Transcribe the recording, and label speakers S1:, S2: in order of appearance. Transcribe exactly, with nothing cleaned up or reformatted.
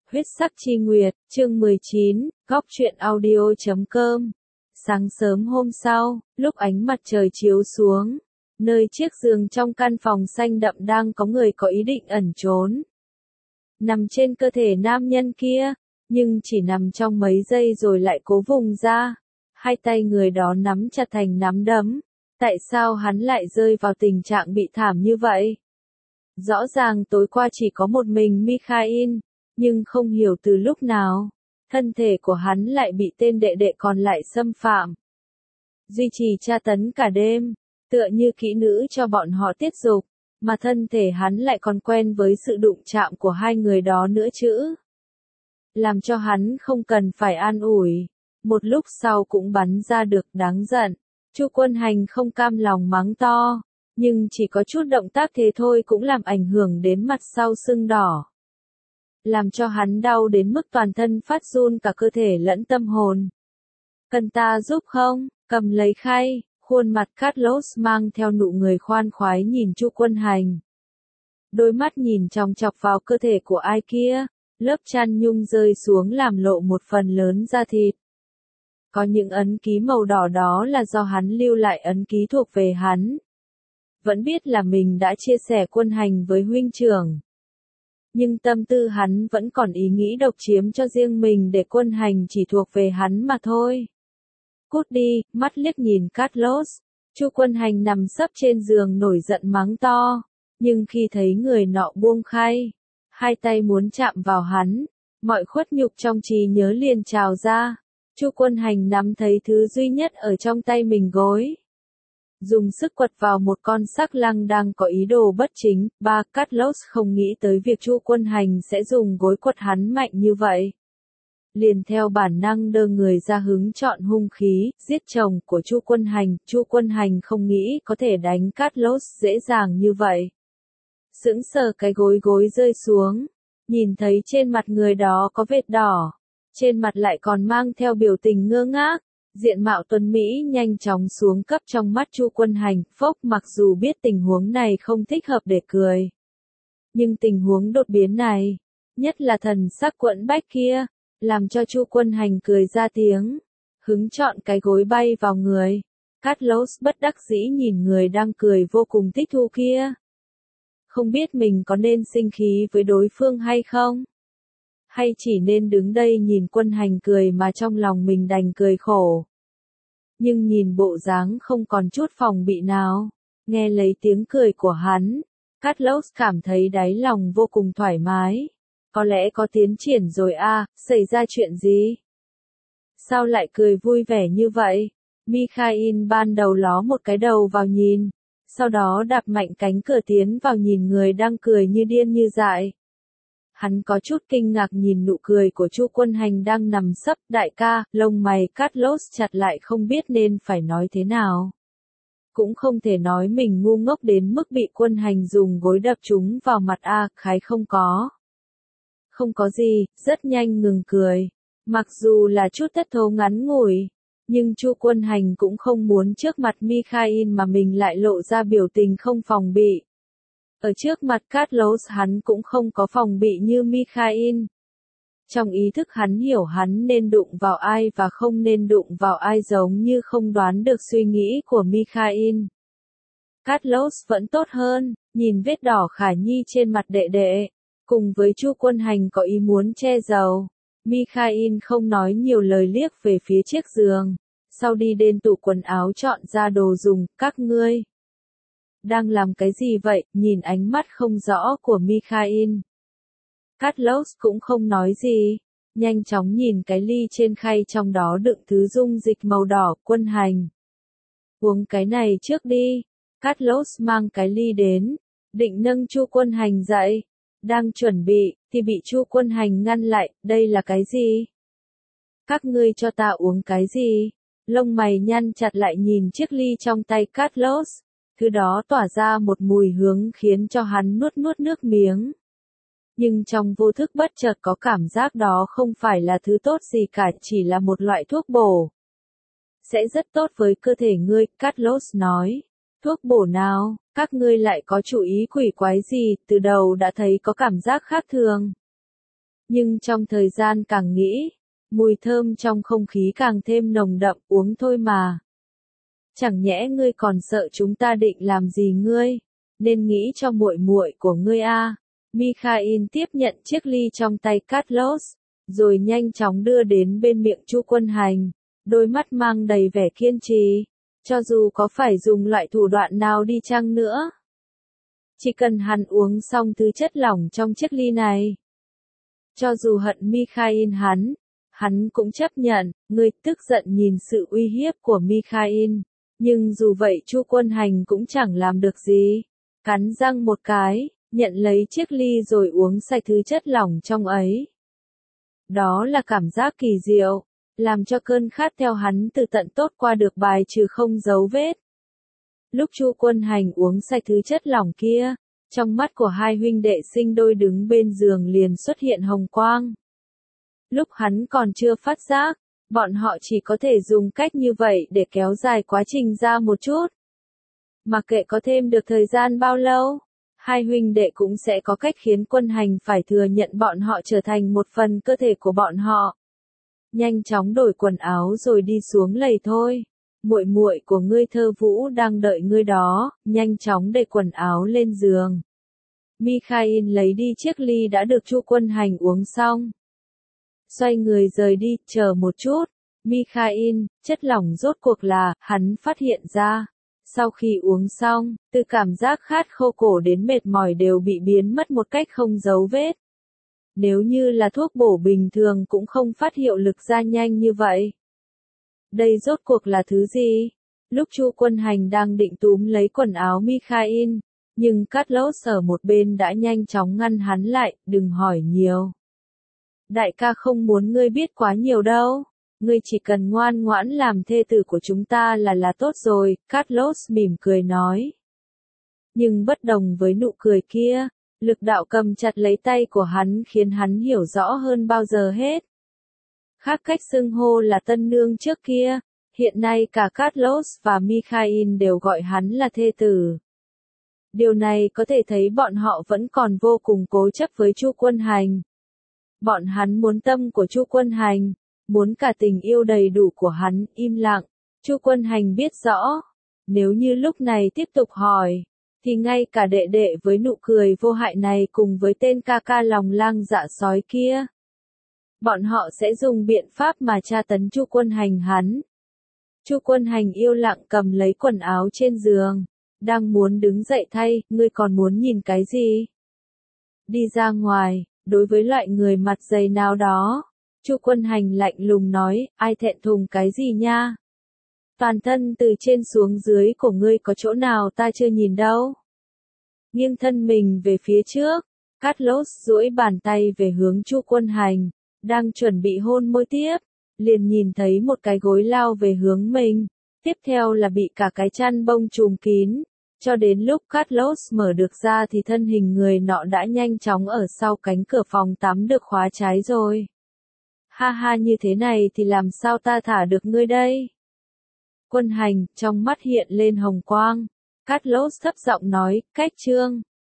S1: Huyết sắc chi nguyệt, chương mười chín, góc truyện audio chấm com. Sáng sớm hôm sau, lúc ánh mặt trời chiếu xuống, nơi chiếc giường trong căn phòng xanh đậm đang có người có ý định ẩn trốn. Nằm trên cơ thể nam nhân kia, nhưng chỉ nằm trong mấy giây rồi lại cố vùng ra. Hai tay người đó nắm chặt thành nắm đấm. Tại sao hắn lại rơi vào tình trạng bị thảm như vậy? Rõ ràng tối qua chỉ có một mình Mikhail, nhưng không hiểu từ lúc nào, thân thể của hắn lại bị tên đệ đệ còn lại xâm phạm. Duy trì tra tấn cả đêm, tựa như kỹ nữ cho bọn họ tiết dục, mà thân thể hắn lại còn quen với sự đụng chạm của hai người đó nữa chứ. Làm cho hắn không cần phải an ủi, một lúc sau cũng bắn ra được đáng giận. Chu Quân Hành không cam lòng mắng to, nhưng chỉ có chút động tác thế thôi cũng làm ảnh hưởng đến mặt sau sưng đỏ. Làm cho hắn đau đến mức toàn thân phát run cả cơ thể lẫn tâm hồn. Cần ta giúp không? Cầm lấy khay, khuôn mặt Carlos mang theo nụ người khoan khoái nhìn Chu Quân Hành. Đôi mắt nhìn chòng chọc vào cơ thể của ai kia, lớp chăn nhung rơi xuống làm lộ một phần lớn da thịt. Có những ấn ký màu đỏ đó là do hắn lưu lại, ấn ký thuộc về hắn. Vẫn biết là mình đã chia sẻ Quân Hành với huynh trưởng. Nhưng tâm tư hắn vẫn còn ý nghĩ độc chiếm cho riêng mình, để Quân Hành chỉ thuộc về hắn mà thôi. Cút đi, mắt liếc nhìn Carlos. Chu Quân Hành nằm sấp trên giường nổi giận mắng to. Nhưng khi thấy người nọ buông khay, hai tay muốn chạm vào hắn, mọi khuất nhục trong trí nhớ liền trào ra. Chu Quân Hành nắm thấy thứ duy nhất ở trong tay mình, gối. Dùng sức quật vào một con sắc lăng đang có ý đồ bất chính. Ba, Carlos không nghĩ tới việc Chu Quân Hành sẽ dùng gối quật hắn mạnh như vậy. Liền theo bản năng đơ người ra hứng chọn hung khí, giết chồng của Chu Quân Hành. Chu Quân Hành không nghĩ có thể đánh Carlos dễ dàng như vậy. Sững sờ cái gối gối rơi xuống, nhìn thấy trên mặt người đó có vết đỏ, trên mặt lại còn mang theo biểu tình ngơ ngác. Diện mạo tuấn Mỹ nhanh chóng xuống cấp trong mắt Chu Quân Hành. Phốc, mặc dù biết tình huống này không thích hợp để cười, nhưng tình huống đột biến này, nhất là thần sắc quẫn bách kia, làm cho Chu Quân Hành cười ra tiếng, hứng chọn cái gối bay vào người. Carlos bất đắc dĩ nhìn người đang cười vô cùng thích thú kia. Không biết mình có nên sinh khí với đối phương hay không? Hay chỉ nên đứng đây nhìn Quân Hành cười mà trong lòng mình đành cười khổ. Nhưng nhìn bộ dáng không còn chút phòng bị nào, nghe lấy tiếng cười của hắn, Carlos cảm thấy đáy lòng vô cùng thoải mái. Có lẽ có tiến triển rồi à, xảy ra chuyện gì? Sao lại cười vui vẻ như vậy? Mikhail ban đầu ló một cái đầu vào nhìn, sau đó đạp mạnh cánh cửa tiến vào nhìn người đang cười như điên như dại. Hắn có chút kinh ngạc nhìn nụ cười của Chu Quân Hành đang nằm sấp. Đại ca, lông mày Carlos chặt lại không biết nên phải nói thế nào. Cũng không thể nói mình ngu ngốc đến mức bị Quân Hành dùng gối đập trúng vào mặt a, à, khái không có. Không có gì, rất nhanh ngừng cười. Mặc dù là chút thất thố ngắn ngủi, nhưng Chu Quân Hành cũng không muốn trước mặt Mikhail mà mình lại lộ ra biểu tình không phòng bị. Ở trước mặt Carlos hắn cũng không có phòng bị như Mikhail. Trong ý thức hắn hiểu hắn nên đụng vào ai và không nên đụng vào ai, giống như không đoán được suy nghĩ của Mikhail. Carlos vẫn tốt hơn, nhìn vết đỏ khả nhi trên mặt đệ đệ, cùng với Chu Quân Hành có ý muốn che giấu. Mikhail không nói nhiều lời liếc về phía chiếc giường, sau đi đến tủ quần áo chọn ra đồ dùng. Các ngươi đang làm cái gì vậy? Nhìn ánh mắt không rõ của Mikhail, Carlos cũng không nói gì, nhanh chóng nhìn cái ly trên khay trong đó đựng thứ dung dịch màu đỏ. Quân Hành, uống cái này trước đi. Carlos mang cái ly đến, định nâng Chu Quân Hành dậy, đang chuẩn bị, thì bị Chu Quân Hành ngăn lại. Đây là cái gì? Các ngươi cho ta uống cái gì? Lông mày nhăn chặt lại nhìn chiếc ly trong tay Carlos. Thứ đó tỏa ra một mùi hướng khiến cho hắn nuốt nuốt nước miếng. Nhưng trong vô thức bất chợt có cảm giác đó không phải là thứ tốt gì cả, chỉ là một loại thuốc bổ. Sẽ rất tốt với cơ thể ngươi, Carlos nói. Thuốc bổ nào? Các ngươi lại có chủ ý quỷ quái gì? Từ đầu đã thấy có cảm giác khác thường. Nhưng trong thời gian càng nghĩ, mùi thơm trong không khí càng thêm nồng đậm, uống thôi mà. Chẳng nhẽ ngươi còn sợ chúng ta định làm gì ngươi, nên nghĩ cho muội muội của ngươi a. À. Mikhail tiếp nhận chiếc ly trong tay Carlos, rồi nhanh chóng đưa đến bên miệng Chu Quân Hành, đôi mắt mang đầy vẻ kiên trì, cho dù có phải dùng loại thủ đoạn nào đi chăng nữa. Chỉ cần hắn uống xong thứ chất lỏng trong chiếc ly này. Cho dù hận Mikhail hắn, hắn cũng chấp nhận, người tức giận nhìn sự uy hiếp của Mikhail. Nhưng dù vậy Chu Quân Hành cũng chẳng làm được gì. Cắn răng một cái, nhận lấy chiếc ly rồi uống sạch thứ chất lỏng trong ấy. Đó là cảm giác kỳ diệu, làm cho cơn khát theo hắn từ tận tốt qua được bài trừ không dấu vết. Lúc Chu Quân Hành uống sạch thứ chất lỏng kia, trong mắt của hai huynh đệ sinh đôi đứng bên giường liền xuất hiện hồng quang. Lúc hắn còn chưa phát giác, bọn họ chỉ có thể dùng cách như vậy để kéo dài quá trình ra một chút. Mặc kệ có thêm được thời gian bao lâu, hai huynh đệ cũng sẽ có cách khiến Quân Hành phải thừa nhận bọn họ trở thành một phần cơ thể của bọn họ. Nhanh chóng đổi quần áo rồi đi xuống lầy thôi. Muội muội của ngươi Thơ Vũ đang đợi ngươi đó, nhanh chóng để quần áo lên giường. Mikhail lấy đi chiếc ly đã được Chu Quân Hành uống xong. Xoay người rời đi, chờ một chút. Mikhail, chất lỏng rốt cuộc là, hắn phát hiện ra. Sau khi uống xong, từ cảm giác khát khô cổ đến mệt mỏi đều bị biến mất một cách không dấu vết. Nếu như là thuốc bổ bình thường cũng không phát hiệu lực ra nhanh như vậy. Đây rốt cuộc là thứ gì? Lúc Chu Quân Hành đang định túm lấy quần áo Mikhail, nhưng Carlos ở một bên đã nhanh chóng ngăn hắn lại, đừng hỏi nhiều. Đại ca không muốn ngươi biết quá nhiều đâu. Ngươi chỉ cần ngoan ngoãn làm thê tử của chúng ta là là tốt rồi, Carlos mỉm cười nói. Nhưng bất đồng với nụ cười kia, lực đạo cầm chặt lấy tay của hắn khiến hắn hiểu rõ hơn bao giờ hết. Khác cách xưng hô là tân nương trước kia, hiện nay cả Carlos và Mikhail đều gọi hắn là thê tử. Điều này có thể thấy bọn họ vẫn còn vô cùng cố chấp với Chu Quân Hành. Bọn hắn muốn tâm của Chu Quân Hành, muốn cả tình yêu đầy đủ của hắn, im lặng. Chu Quân Hành biết rõ, nếu như lúc này tiếp tục hỏi, thì ngay cả đệ đệ với nụ cười vô hại này cùng với tên ca ca lòng lang dạ sói kia, bọn họ sẽ dùng biện pháp mà tra tấn Chu Quân Hành hắn. Chu Quân Hành yêu lặng cầm lấy quần áo trên giường, đang muốn đứng dậy thay, ngươi còn muốn nhìn cái gì? Đi ra ngoài, đối với loại người mặt dày nào đó, Chu Quân Hành lạnh lùng nói, ai thẹn thùng cái gì nha? Toàn thân từ trên xuống dưới của ngươi có chỗ nào ta chưa nhìn đâu. Nghiêng thân mình về phía trước, Carlos duỗi bàn tay về hướng Chu Quân Hành, đang chuẩn bị hôn môi tiếp, liền nhìn thấy một cái gối lao về hướng mình, tiếp theo là bị cả cái chăn bông trùm kín, cho đến lúc Carlos mở được ra thì thân hình người nọ đã nhanh chóng ở sau cánh cửa phòng tắm được khóa trái rồi. Ha ha, như thế này thì làm sao ta thả được ngươi đây? Quân Hành, trong mắt hiện lên hồng quang. Carlos thấp giọng nói, cách trương.